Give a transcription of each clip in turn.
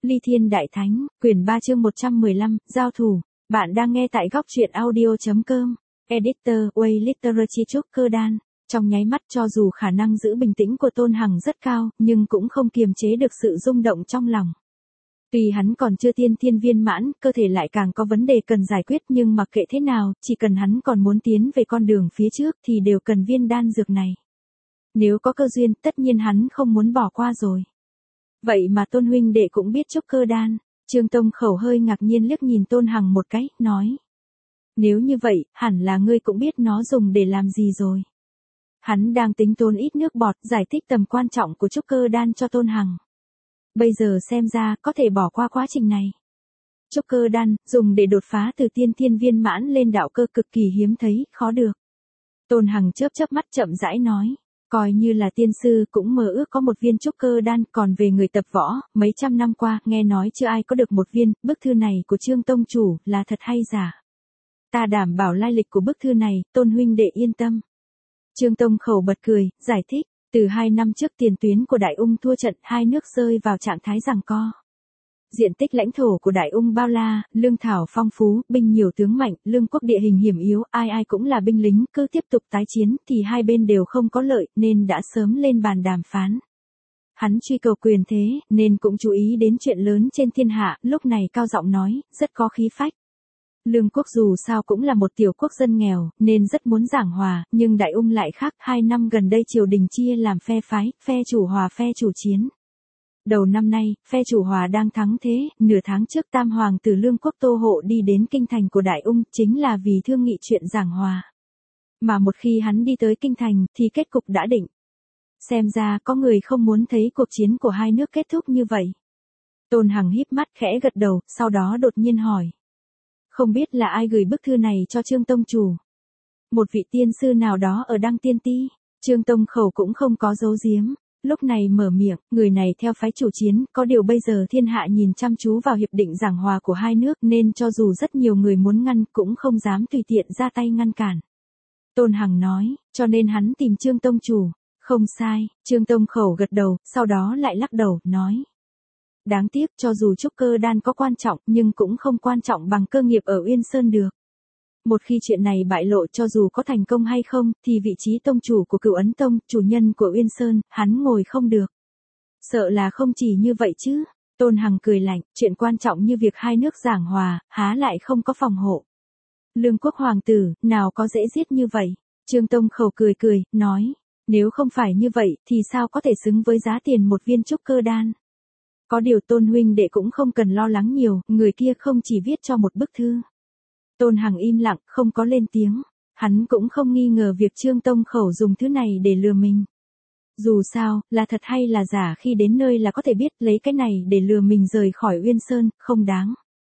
Ly Thiên Đại Thánh, quyển 3 chương 115, giao thủ. Bạn đang nghe tại góc truyện audio.com. Editor, Way Literature Trúc Cơ Đan. Trong nháy mắt cho dù khả năng giữ bình tĩnh của Tôn Hằng rất cao, nhưng cũng không kiềm chế được sự rung động trong lòng. Tuy hắn còn chưa tiên thiên viên mãn, cơ thể lại càng có vấn đề cần giải quyết, nhưng mặc kệ thế nào, chỉ cần hắn còn muốn tiến về con đường phía trước thì đều cần viên đan dược này. Nếu có cơ duyên, tất nhiên hắn không muốn bỏ qua rồi. Vậy mà Tôn huynh đệ cũng biết Trúc Cơ Đan. Trương Tông Khẩu hơi ngạc nhiên liếc nhìn Tôn Hằng một cái, nói. Nếu như vậy, hẳn là ngươi cũng biết nó dùng để làm gì rồi. Hắn đang tính tốn ít nước bọt giải thích tầm quan trọng của Trúc Cơ Đan cho Tôn Hằng. Bây giờ xem ra có thể bỏ qua quá trình này. Trúc Cơ Đan, dùng để đột phá từ tiên thiên viên mãn lên đạo cơ cực kỳ hiếm thấy, khó được. Tôn Hằng chớp mắt chậm rãi nói. Coi như là tiên sư cũng mơ ước có một viên Trúc Cơ Đan, còn về người tập võ, mấy trăm năm qua, nghe nói chưa ai có được một viên. Bức thư này của Trương Tông chủ, là thật hay giả? Ta đảm bảo lai lịch của bức thư này, Tôn huynh đệ yên tâm. Trương Tông Khẩu bật cười, giải thích, từ 2 năm trước tiền tuyến của Đại Ung thua trận, hai nước rơi vào trạng thái giằng co. Diện tích lãnh thổ của Đại Ung bao la, lương thảo phong phú, binh nhiều tướng mạnh, lương quốc địa hình hiểm yếu, ai cũng là binh lính, cứ tiếp tục tái chiến thì hai bên đều không có lợi, nên đã sớm lên bàn đàm phán. Hắn truy cầu quyền thế, nên cũng chú ý đến chuyện lớn trên thiên hạ, lúc này cao giọng nói, rất có khí phách. Lương quốc dù sao cũng là một tiểu quốc dân nghèo, nên rất muốn giảng hòa, nhưng Đại Ung lại khác, 2 năm gần đây triều đình chia làm phe phái, phe chủ hòa phe chủ chiến. Đầu năm nay, phe chủ hòa đang thắng thế, nửa tháng trước Tam Hoàng tử Lương quốc Tô Hộ đi đến kinh thành của Đại Ung, chính là vì thương nghị chuyện giảng hòa. Mà một khi hắn đi tới kinh thành, thì kết cục đã định. Xem ra có người không muốn thấy cuộc chiến của hai nước kết thúc như vậy. Tôn Hằng híp mắt khẽ gật đầu, sau đó đột nhiên hỏi. Không biết là ai gửi bức thư này cho Trương Tông chủ? Một vị tiên sư nào đó ở Đăng Tiên Ti? Trương Tông Khẩu cũng không có giấu giếm. Lúc này mở miệng, người này theo phái chủ chiến, có điều bây giờ thiên hạ nhìn chăm chú vào hiệp định giảng hòa của hai nước, nên cho dù rất nhiều người muốn ngăn cũng không dám tùy tiện ra tay ngăn cản. Tôn Hằng nói, cho nên hắn tìm Trương Tông chủ. Không sai, Trương Tông Khẩu gật đầu, sau đó lại lắc đầu, nói. Đáng tiếc, cho dù Trúc Cơ Đan có quan trọng, nhưng cũng không quan trọng bằng cơ nghiệp ở Uyên Sơn được. Một khi chuyện này bại lộ, cho dù có thành công hay không, thì vị trí tông chủ của Cửu Ấn Tông, chủ nhân của Uyên Sơn, hắn ngồi không được. Sợ là không chỉ như vậy chứ. Tôn Hằng cười lạnh, chuyện quan trọng như việc hai nước giảng hòa, há lại không có phòng hộ. Lương quốc hoàng tử, nào có dễ giết như vậy. Trương Tông Khẩu cười, nói, nếu không phải như vậy, thì sao có thể xứng với giá tiền một viên Trúc Cơ Đan. Có điều Tôn huynh đệ cũng không cần lo lắng nhiều, người kia không chỉ viết cho một bức thư. Tôn Hằng im lặng, không có lên tiếng. Hắn cũng không nghi ngờ việc Trương Tông Khẩu dùng thứ này để lừa mình. Dù sao, là thật hay là giả khi đến nơi là có thể biết, lấy cái này để lừa mình rời khỏi Uyên Sơn, không đáng.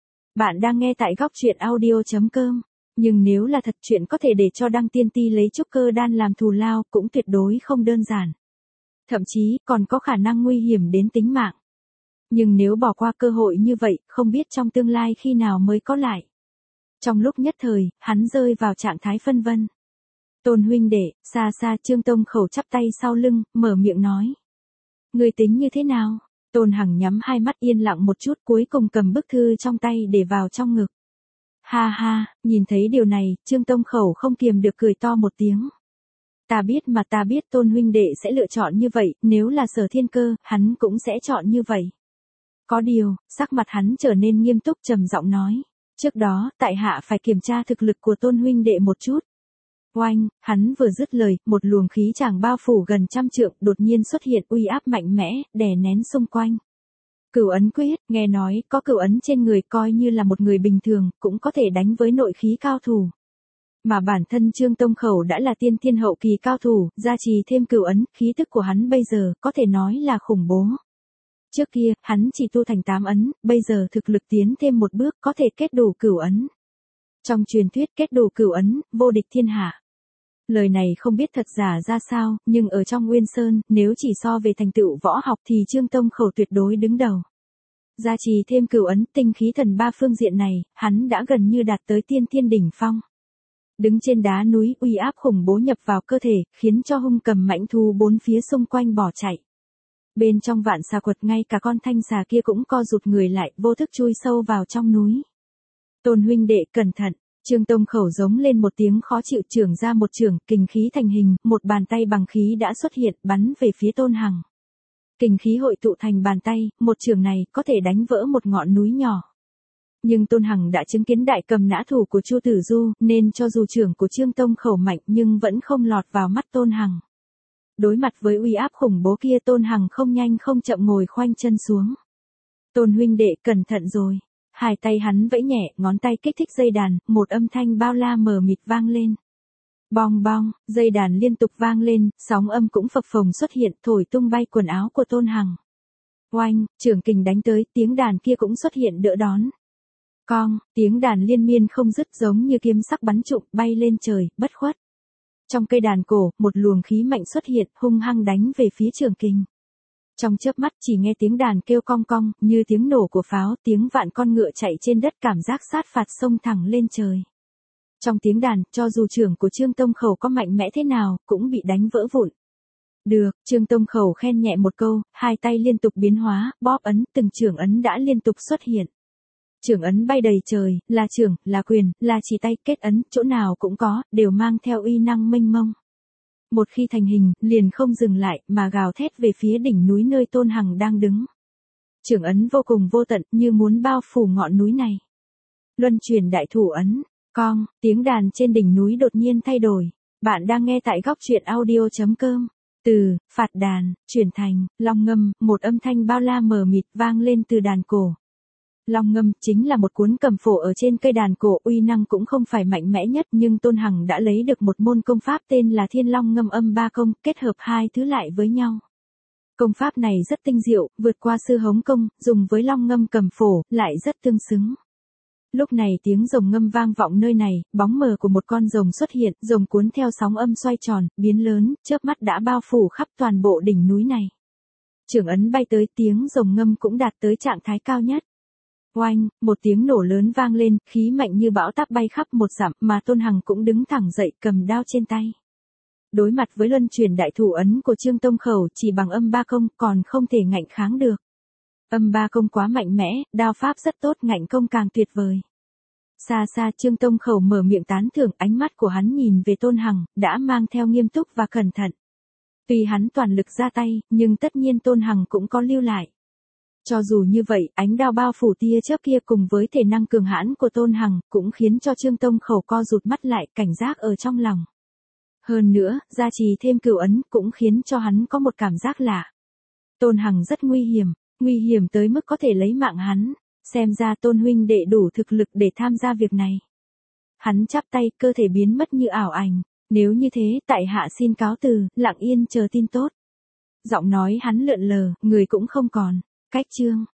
Bạn đang nghe tại góc truyện audio.com. Nhưng nếu là thật, chuyện có thể để cho Đăng Tiên Ti lấy Trúc Cơ Đan làm thù lao, cũng tuyệt đối không đơn giản. Thậm chí, còn có khả năng nguy hiểm đến tính mạng. Nhưng nếu bỏ qua cơ hội như vậy, không biết trong tương lai khi nào mới có lại. Trong lúc nhất thời, hắn rơi vào trạng thái phân vân. Tôn huynh đệ, xa Trương Tông Khẩu chắp tay sau lưng, mở miệng nói. Người tính như thế nào? Tôn Hằng nhắm hai mắt yên lặng một chút, cuối cùng cầm bức thư trong tay để vào trong ngực. Ha, nhìn thấy điều này, Trương Tông Khẩu không kiềm được cười to một tiếng. Ta biết Tôn huynh đệ sẽ lựa chọn như vậy, nếu là Sở Thiên Cơ, hắn cũng sẽ chọn như vậy. Có điều, sắc mặt hắn trở nên nghiêm túc, trầm giọng nói. Trước đó, tại hạ phải kiểm tra thực lực của Tôn huynh đệ một chút. Oanh, hắn vừa dứt lời, một luồng khí tràng bao phủ gần 100 trượng, đột nhiên xuất hiện, uy áp mạnh mẽ, đè nén xung quanh. Cửu ấn quyết, nghe nói, có cửu ấn trên người, coi như là một người bình thường, cũng có thể đánh với nội khí cao thủ. Mà bản thân Trương Tông Khẩu đã là tiên thiên hậu kỳ cao thủ, gia trì thêm cửu ấn, khí tức của hắn bây giờ, có thể nói là khủng bố. Trước kia, hắn chỉ tu thành 8 ấn, bây giờ thực lực tiến thêm một bước, có thể kết đủ cửu ấn. Trong truyền thuyết kết đủ cửu ấn, vô địch thiên hạ. Lời này không biết thật giả ra sao, nhưng ở trong Uyên Sơn, nếu chỉ so về thành tựu võ học thì Trương Tông Khẩu tuyệt đối đứng đầu. Gia trì thêm cửu ấn, tinh khí thần 3 phương diện này, hắn đã gần như đạt tới tiên thiên đỉnh phong. Đứng trên đá núi, uy áp khủng bố nhập vào cơ thể, khiến cho hung cầm mãnh thú 4 phía xung quanh bỏ chạy. Bên trong vạn xà quật ngay cả con thanh xà kia cũng co rụt người lại, vô thức chui sâu vào trong núi. Tôn huynh đệ cẩn thận, Trương Tông Khẩu giống lên một tiếng khó chịu, chưởng ra một chưởng, kình khí thành hình, một bàn tay bằng khí đã xuất hiện, bắn về phía Tôn Hằng. Kình khí hội tụ thành bàn tay, một chưởng này có thể đánh vỡ một ngọn núi nhỏ. Nhưng Tôn Hằng đã chứng kiến đại cầm nã thủ của Chu Tử Du, nên cho dù chưởng của Trương Tông Khẩu mạnh nhưng vẫn không lọt vào mắt Tôn Hằng. Đối mặt với uy áp khủng bố kia, Tôn Hằng không nhanh không chậm ngồi khoanh chân xuống. Tôn huynh đệ cẩn thận rồi. Hai tay hắn vẫy nhẹ, ngón tay kích thích dây đàn, một âm thanh bao la mờ mịt vang lên. Bong bong, dây đàn liên tục vang lên, sóng âm cũng phập phồng xuất hiện, thổi tung bay quần áo của Tôn Hằng. Oanh, chưởng kình đánh tới, tiếng đàn kia cũng xuất hiện đỡ đón. Cong, tiếng đàn liên miên không dứt giống như kiếm sắc bắn trụm bay lên trời, bất khuất. Trong cây đàn cổ, một luồng khí mạnh xuất hiện, hung hăng đánh về phía chưởng kình. Trong chớp mắt chỉ nghe tiếng đàn kêu cong cong, như tiếng nổ của pháo, tiếng vạn con ngựa chạy trên đất, cảm giác sát phạt xông thẳng lên trời. Trong tiếng đàn, cho dù chưởng của Trương Tông Khẩu có mạnh mẽ thế nào, cũng bị đánh vỡ vụn. Được, Trương Tông Khẩu khen nhẹ một câu, hai tay liên tục biến hóa, bóp ấn, từng chưởng ấn đã liên tục xuất hiện. Chưởng ấn bay đầy trời, là chưởng, là quyền, là chỉ tay, kết ấn, chỗ nào cũng có, đều mang theo uy năng mênh mông. Một khi thành hình, liền không dừng lại, mà gào thét về phía đỉnh núi nơi Tôn Hằng đang đứng. Chưởng ấn vô cùng vô tận, như muốn bao phủ ngọn núi này. Luân chuyển đại thủ ấn, cong, tiếng đàn trên đỉnh núi đột nhiên thay đổi. Bạn đang nghe tại góc truyện audio.com. Từ, phạt đàn, chuyển thành, long ngâm, một âm thanh bao la mờ mịt vang lên từ đàn cổ. Long ngâm chính là một cuốn cầm phổ ở trên cây đàn cổ, uy năng cũng không phải mạnh mẽ nhất, nhưng Tôn Hằng đã lấy được một môn công pháp tên là Thiên Long Ngâm Âm Ba Công, kết hợp hai thứ lại với nhau. Công pháp này rất tinh diệu, vượt qua sư hống công, dùng với long ngâm cầm phổ, lại rất tương xứng. Lúc này tiếng rồng ngâm vang vọng nơi này, bóng mờ của một con rồng xuất hiện, rồng cuốn theo sóng âm xoay tròn, biến lớn, chớp mắt đã bao phủ khắp toàn bộ đỉnh núi này. Chưởng ấn bay tới, tiếng rồng ngâm cũng đạt tới trạng thái cao nhất. Oanh, một tiếng nổ lớn vang lên, khí mạnh như bão táp bay khắp một dặm, mà Tôn Hằng cũng đứng thẳng dậy, cầm đao trên tay. Đối mặt với luân chuyển đại thủ ấn của Trương Tông Khẩu, chỉ bằng âm ba công còn không thể ngạnh kháng được. Âm ba công quá mạnh mẽ, đao pháp rất tốt, ngạnh công càng tuyệt vời. Xa xa Trương Tông Khẩu mở miệng tán thưởng, ánh mắt của hắn nhìn về Tôn Hằng, đã mang theo nghiêm túc và cẩn thận. Tuy hắn toàn lực ra tay, nhưng tất nhiên Tôn Hằng cũng có lưu lại. Cho dù như vậy, ánh đao bao phủ tia chớp kia cùng với thể năng cường hãn của Tôn Hằng, cũng khiến cho Trương Tông Khẩu co rụt mắt lại, cảnh giác ở trong lòng. Hơn nữa, gia trì thêm cửu ấn, cũng khiến cho hắn có một cảm giác lạ. Tôn Hằng rất nguy hiểm tới mức có thể lấy mạng hắn, xem ra Tôn huynh đệ đủ thực lực để tham gia việc này. Hắn chắp tay, cơ thể biến mất như ảo ảnh, nếu như thế, tại hạ xin cáo từ, lặng yên chờ tin tốt. Giọng nói hắn lượn lờ, người cũng không còn. Cách chương